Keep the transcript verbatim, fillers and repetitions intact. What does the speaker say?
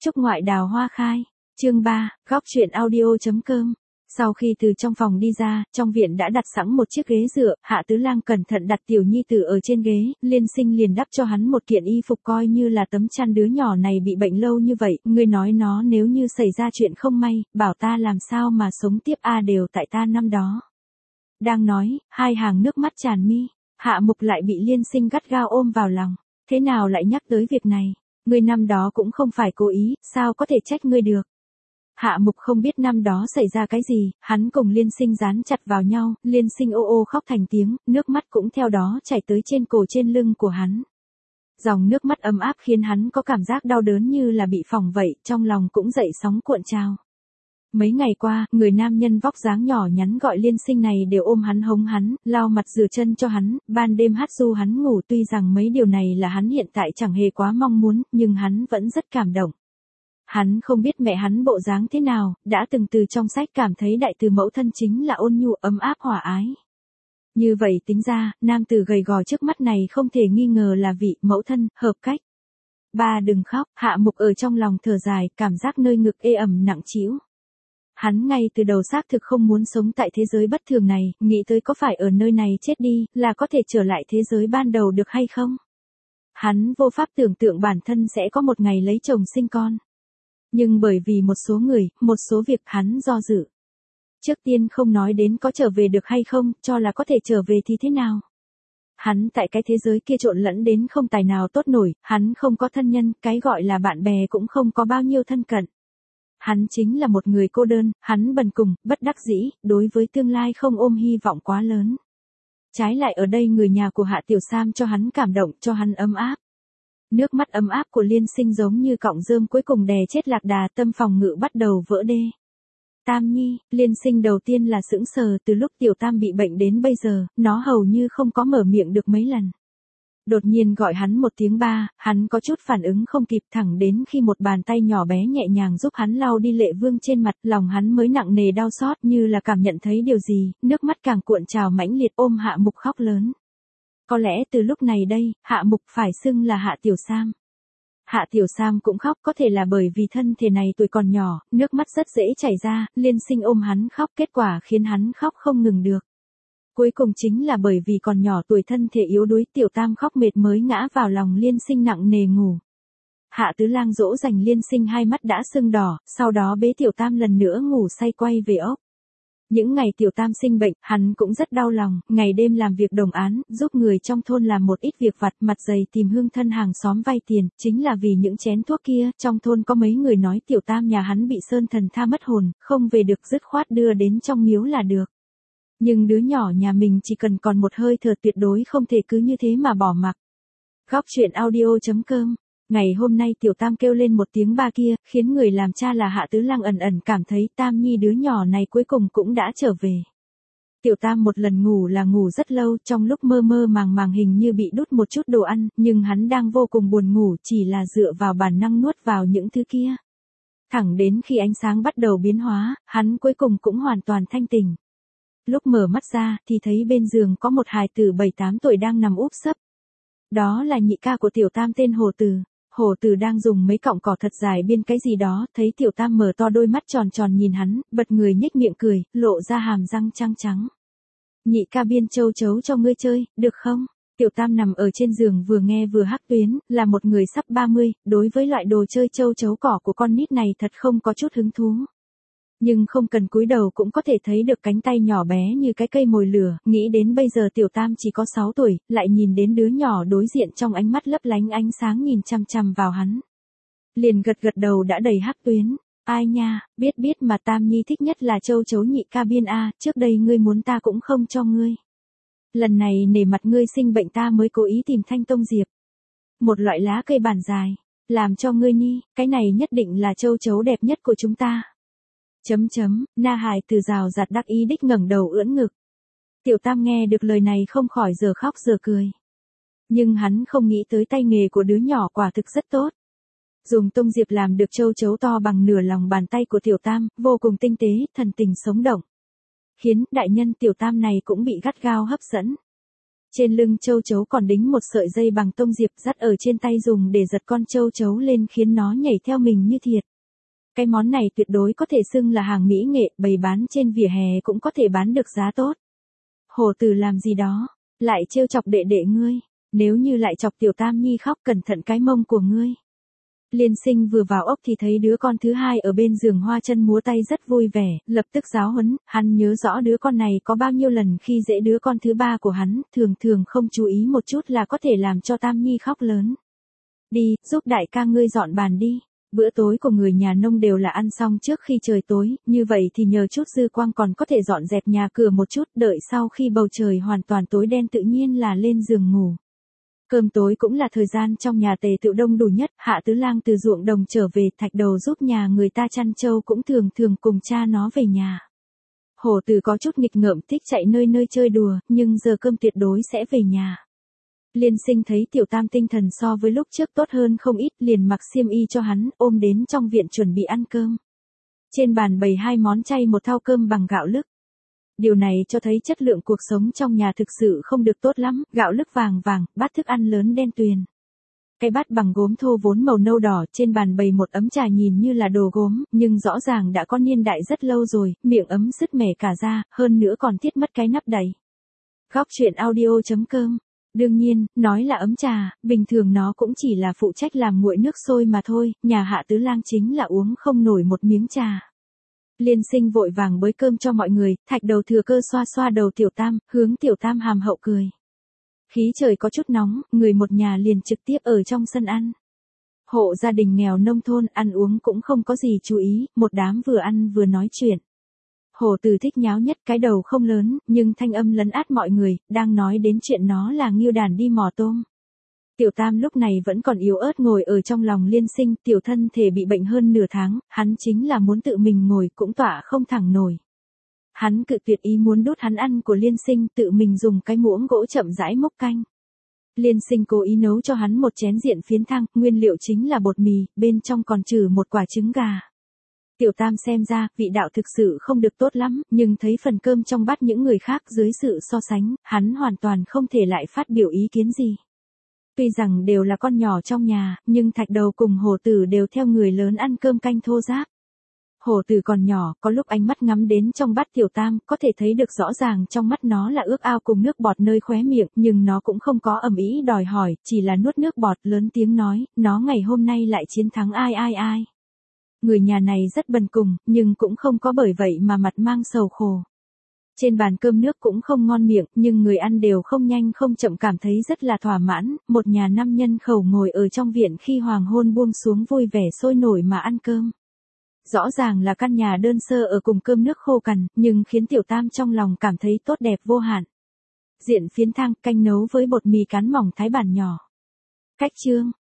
Chúc ngoại đào hoa khai. Chương ba, góc truyện audio.com. Sau khi từ trong phòng đi ra, trong viện đã đặt sẵn một chiếc ghế dựa, Hạ Tứ Lang cẩn thận đặt tiểu nhi tử ở trên ghế, Liên Sinh liền đắp cho hắn một kiện y phục coi như là tấm chăn. Đứa nhỏ này bị bệnh lâu như vậy, ngươi nói nó nếu như xảy ra chuyện không may, bảo ta làm sao mà sống tiếp a à, đều tại ta năm đó. Đang nói, hai hàng nước mắt tràn mi, Hạ Mục lại bị Liên Sinh gắt gao ôm vào lòng. Thế nào lại nhắc tới việc này? Ngươi năm đó cũng không phải cố ý, sao có thể trách ngươi được? Hạ Mục không biết năm đó xảy ra cái gì, hắn cùng Liên Sinh dán chặt vào nhau, Liên Sinh ô ô khóc thành tiếng, nước mắt cũng theo đó chảy tới trên cổ trên lưng của hắn. Dòng nước mắt ấm áp khiến hắn có cảm giác đau đớn như là bị phỏng vậy, trong lòng cũng dậy sóng cuộn trào. Mấy ngày qua, người nam nhân vóc dáng nhỏ nhắn gọi Liên Sinh này đều ôm hắn hống hắn, lau mặt rửa chân cho hắn, ban đêm hát ru hắn ngủ. Tuy rằng mấy điều này là hắn hiện tại chẳng hề quá mong muốn, nhưng hắn vẫn rất cảm động. Hắn không biết mẹ hắn bộ dáng thế nào, đã từng từ trong sách cảm thấy đại từ mẫu thân chính là ôn nhu ấm áp hòa ái. Như vậy tính ra, nam tử gầy gò trước mắt này không thể nghi ngờ là vị mẫu thân, hợp cách. Ba đừng khóc, Hạ Mục ở trong lòng thở dài, cảm giác nơi ngực ê ẩm nặng trĩu. Hắn ngay từ đầu xác thực không muốn sống tại thế giới bất thường này, nghĩ tới có phải ở nơi này chết đi, là có thể trở lại thế giới ban đầu được hay không? Hắn vô pháp tưởng tượng bản thân sẽ có một ngày lấy chồng sinh con. Nhưng bởi vì một số người, một số việc hắn do dự. Trước tiên không nói đến có trở về được hay không, cho là có thể trở về thì thế nào? Hắn tại cái thế giới kia trộn lẫn đến không tài nào tốt nổi, hắn không có thân nhân, cái gọi là bạn bè cũng không có bao nhiêu thân cận. Hắn chính là một người cô đơn, hắn bần cùng, bất đắc dĩ, đối với tương lai không ôm hy vọng quá lớn. Trái lại ở đây người nhà của Hạ Tiểu Sam cho hắn cảm động, cho hắn ấm áp. Nước mắt ấm áp của Liên Sinh giống như cọng rơm cuối cùng đè chết lạc đà, tâm phòng ngự bắt đầu vỡ đê. Tam Nhi, Liên Sinh đầu tiên là sững sờ, từ lúc Tiểu Tam bị bệnh đến bây giờ, nó hầu như không có mở miệng được mấy lần. Đột nhiên gọi hắn một tiếng ba, hắn có chút phản ứng không kịp, thẳng đến khi một bàn tay nhỏ bé nhẹ nhàng giúp hắn lau đi lệ vương trên mặt, lòng hắn mới nặng nề đau xót, như là cảm nhận thấy điều gì, nước mắt càng cuộn trào mãnh liệt, ôm Hạ Mục khóc lớn. Có lẽ từ lúc này đây, Hạ Mục phải xưng là Hạ Tiểu Sam. Hạ Tiểu Sam cũng khóc, có thể là bởi vì thân thể này tuổi còn nhỏ, nước mắt rất dễ chảy ra, Liên Sinh ôm hắn khóc, kết quả khiến hắn khóc không ngừng được. Cuối cùng chính là bởi vì còn nhỏ tuổi thân thể yếu đuối, Tiểu Tam khóc mệt mới ngã vào lòng Liên Sinh nặng nề ngủ. Hạ Tứ Lang dỗ dành Liên Sinh hai mắt đã sưng đỏ, sau đó bế Tiểu Tam lần nữa ngủ say quay về ốc. Những ngày Tiểu Tam sinh bệnh, hắn cũng rất đau lòng, ngày đêm làm việc đồng án, giúp người trong thôn làm một ít việc vặt, mặt dày tìm hương thân hàng xóm vay tiền, chính là vì những chén thuốc kia. Trong thôn có mấy người nói Tiểu Tam nhà hắn bị sơn thần tha mất hồn, không về được, dứt khoát đưa đến trong miếu là được. Nhưng đứa nhỏ nhà mình chỉ cần còn một hơi thở, tuyệt đối không thể cứ như thế mà bỏ mặc. Góc truyện audio.com. Ngày hôm nay Tiểu Tam kêu lên một tiếng ba kia, khiến người làm cha là Hạ Tứ Lang ẩn ẩn cảm thấy Tam Nhi đứa nhỏ này cuối cùng cũng đã trở về. Tiểu Tam một lần ngủ là ngủ rất lâu, trong lúc mơ mơ màng màng hình như bị đút một chút đồ ăn, nhưng hắn đang vô cùng buồn ngủ, chỉ là dựa vào bản năng nuốt vào những thứ kia. Thẳng đến khi ánh sáng bắt đầu biến hóa, hắn cuối cùng cũng hoàn toàn thanh tỉnh. Lúc mở mắt ra, thì thấy bên giường có một hài tử bảy tám tuổi đang nằm úp sấp. Đó là nhị ca của Tiểu Tam tên Hồ Từ. Hồ Từ đang dùng mấy cọng cỏ thật dài biên cái gì đó, thấy Tiểu Tam mở to đôi mắt tròn tròn nhìn hắn, bật người nhếch miệng cười, lộ ra hàm răng trắng trắng. Nhị ca biên châu chấu cho ngươi chơi, được không? Tiểu Tam nằm ở trên giường vừa nghe vừa hắc tuyến, là một người sắp ba mươi, đối với loại đồ chơi châu chấu cỏ của con nít này thật không có chút hứng thú. Nhưng không cần cúi đầu cũng có thể thấy được cánh tay nhỏ bé như cái cây mồi lửa, nghĩ đến bây giờ Tiểu Tam chỉ có sáu tuổi, lại nhìn đến đứa nhỏ đối diện trong ánh mắt lấp lánh ánh sáng nhìn chằm chằm vào hắn. Liền gật gật đầu đã đầy hắc tuyến, ai nha, biết biết mà Tam Nhi thích nhất là châu chấu nhị ca biên a, trước đây ngươi muốn ta cũng không cho ngươi. Lần này nể mặt ngươi sinh bệnh ta mới cố ý tìm Thanh Tông Diệp. Một loại lá cây bản dài, làm cho ngươi ni, cái này nhất định là châu chấu đẹp nhất của chúng ta. Chấm chấm, Na Hải từ rào rạt đắc ý đích ngẩng đầu ưỡn ngực. Tiểu Tam nghe được lời này không khỏi giờ khóc giờ cười. Nhưng hắn không nghĩ tới tay nghề của đứa nhỏ quả thực rất tốt. Dùng tông diệp làm được châu chấu to bằng nửa lòng bàn tay của Tiểu Tam, vô cùng tinh tế, thần tình sống động. Khiến đại nhân Tiểu Tam này cũng bị gắt gao hấp dẫn. Trên lưng châu chấu còn đính một sợi dây bằng tông diệp, dắt ở trên tay dùng để giật con châu chấu lên khiến nó nhảy theo mình như thiệt. Cái món này tuyệt đối có thể xưng là hàng mỹ nghệ, bày bán trên vỉa hè cũng có thể bán được giá tốt. Hổ Tử làm gì đó, lại trêu chọc đệ đệ ngươi, nếu như lại chọc tiểu Tam Nhi khóc cẩn thận cái mông của ngươi. Liên Sinh vừa vào ốc thì thấy đứa con thứ hai ở bên giường hoa chân múa tay rất vui vẻ, lập tức giáo huấn, hắn nhớ rõ đứa con này có bao nhiêu lần khi dễ đứa con thứ ba của hắn, thường thường không chú ý một chút là có thể làm cho Tam Nhi khóc lớn. Đi, giúp đại ca ngươi dọn bàn đi. Bữa tối của người nhà nông đều là ăn xong trước khi trời tối, như vậy thì nhờ chút dư quang còn có thể dọn dẹp nhà cửa một chút, đợi sau khi bầu trời hoàn toàn tối đen tự nhiên là lên giường ngủ. Cơm tối cũng là thời gian trong nhà tề tựu đông đủ nhất, Hạ Tứ Lang từ ruộng đồng trở về, Thạch Đầu giúp nhà người ta chăn trâu cũng thường thường cùng cha nó về nhà. Hổ Tử có chút nghịch ngợm thích chạy nơi nơi chơi đùa, nhưng giờ cơm tuyệt đối sẽ về nhà. Liên Sinh thấy tiểu Tam tinh thần so với lúc trước tốt hơn không ít, liền mặc xiêm y cho hắn, ôm đến trong viện chuẩn bị ăn cơm. Trên bàn bày hai món chay một thau cơm bằng gạo lứt. Điều này cho thấy chất lượng cuộc sống trong nhà thực sự không được tốt lắm, gạo lứt vàng vàng, bát thức ăn lớn đen tuyền. Cái bát bằng gốm thô vốn màu nâu đỏ, trên bàn bày một ấm trà nhìn như là đồ gốm, nhưng rõ ràng đã có niên đại rất lâu rồi, miệng ấm sứt mẻ cả ra, hơn nữa còn thiết mất cái nắp đầy. Góc truyện audio chấm com. Đương nhiên, nói là ấm trà, bình thường nó cũng chỉ là phụ trách làm nguội nước sôi mà thôi, nhà Hạ Tứ Lang chính là uống không nổi một miếng trà. Liên Sinh vội vàng bới cơm cho mọi người, Thạch Đầu thừa cơ xoa xoa đầu tiểu Tam, hướng tiểu Tam hàm hậu cười. Khí trời có chút nóng, người một nhà liền trực tiếp ở trong sân ăn. Hộ gia đình nghèo nông thôn ăn uống cũng không có gì chú ý, một đám vừa ăn vừa nói chuyện. Hổ Tử thích nháo nhất, cái đầu không lớn, nhưng thanh âm lấn át mọi người, đang nói đến chuyện nó là Ngưu Đàn đi mò tôm. Tiểu Tam lúc này vẫn còn yếu ớt ngồi ở trong lòng Liên Sinh, tiểu thân thể bị bệnh hơn nửa tháng, hắn chính là muốn tự mình ngồi cũng tỏa không thẳng nổi. Hắn cự tuyệt ý muốn đút hắn ăn của Liên Sinh, tự mình dùng cái muỗng gỗ chậm rãi múc canh. Liên Sinh cố ý nấu cho hắn một chén diện phiến thang, nguyên liệu chính là bột mì, bên trong còn trừ một quả trứng gà. Tiểu Tam xem ra, vị đạo thực sự không được tốt lắm, nhưng thấy phần cơm trong bát những người khác dưới sự so sánh, hắn hoàn toàn không thể lại phát biểu ý kiến gì. Tuy rằng đều là con nhỏ trong nhà, nhưng Thạch Đầu cùng Hổ Tử đều theo người lớn ăn cơm canh thô ráp. Hổ Tử còn nhỏ, có lúc ánh mắt ngắm đến trong bát tiểu Tam, có thể thấy được rõ ràng trong mắt nó là ước ao cùng nước bọt nơi khóe miệng, nhưng nó cũng không có ầm ĩ đòi hỏi, chỉ là nuốt nước bọt lớn tiếng nói, nó ngày hôm nay lại chiến thắng ai ai ai. Người nhà này rất bần cùng, nhưng cũng không có bởi vậy mà mặt mang sầu khổ. Trên bàn cơm nước cũng không ngon miệng, nhưng người ăn đều không nhanh không chậm cảm thấy rất là thỏa mãn, một nhà năm nhân khẩu ngồi ở trong viện khi hoàng hôn buông xuống vui vẻ sôi nổi mà ăn cơm. Rõ ràng là căn nhà đơn sơ ở cùng cơm nước khô cằn, nhưng khiến tiểu Tam trong lòng cảm thấy tốt đẹp vô hạn. Diện phiến thang, canh nấu với bột mì cán mỏng thái bản nhỏ. Cách chương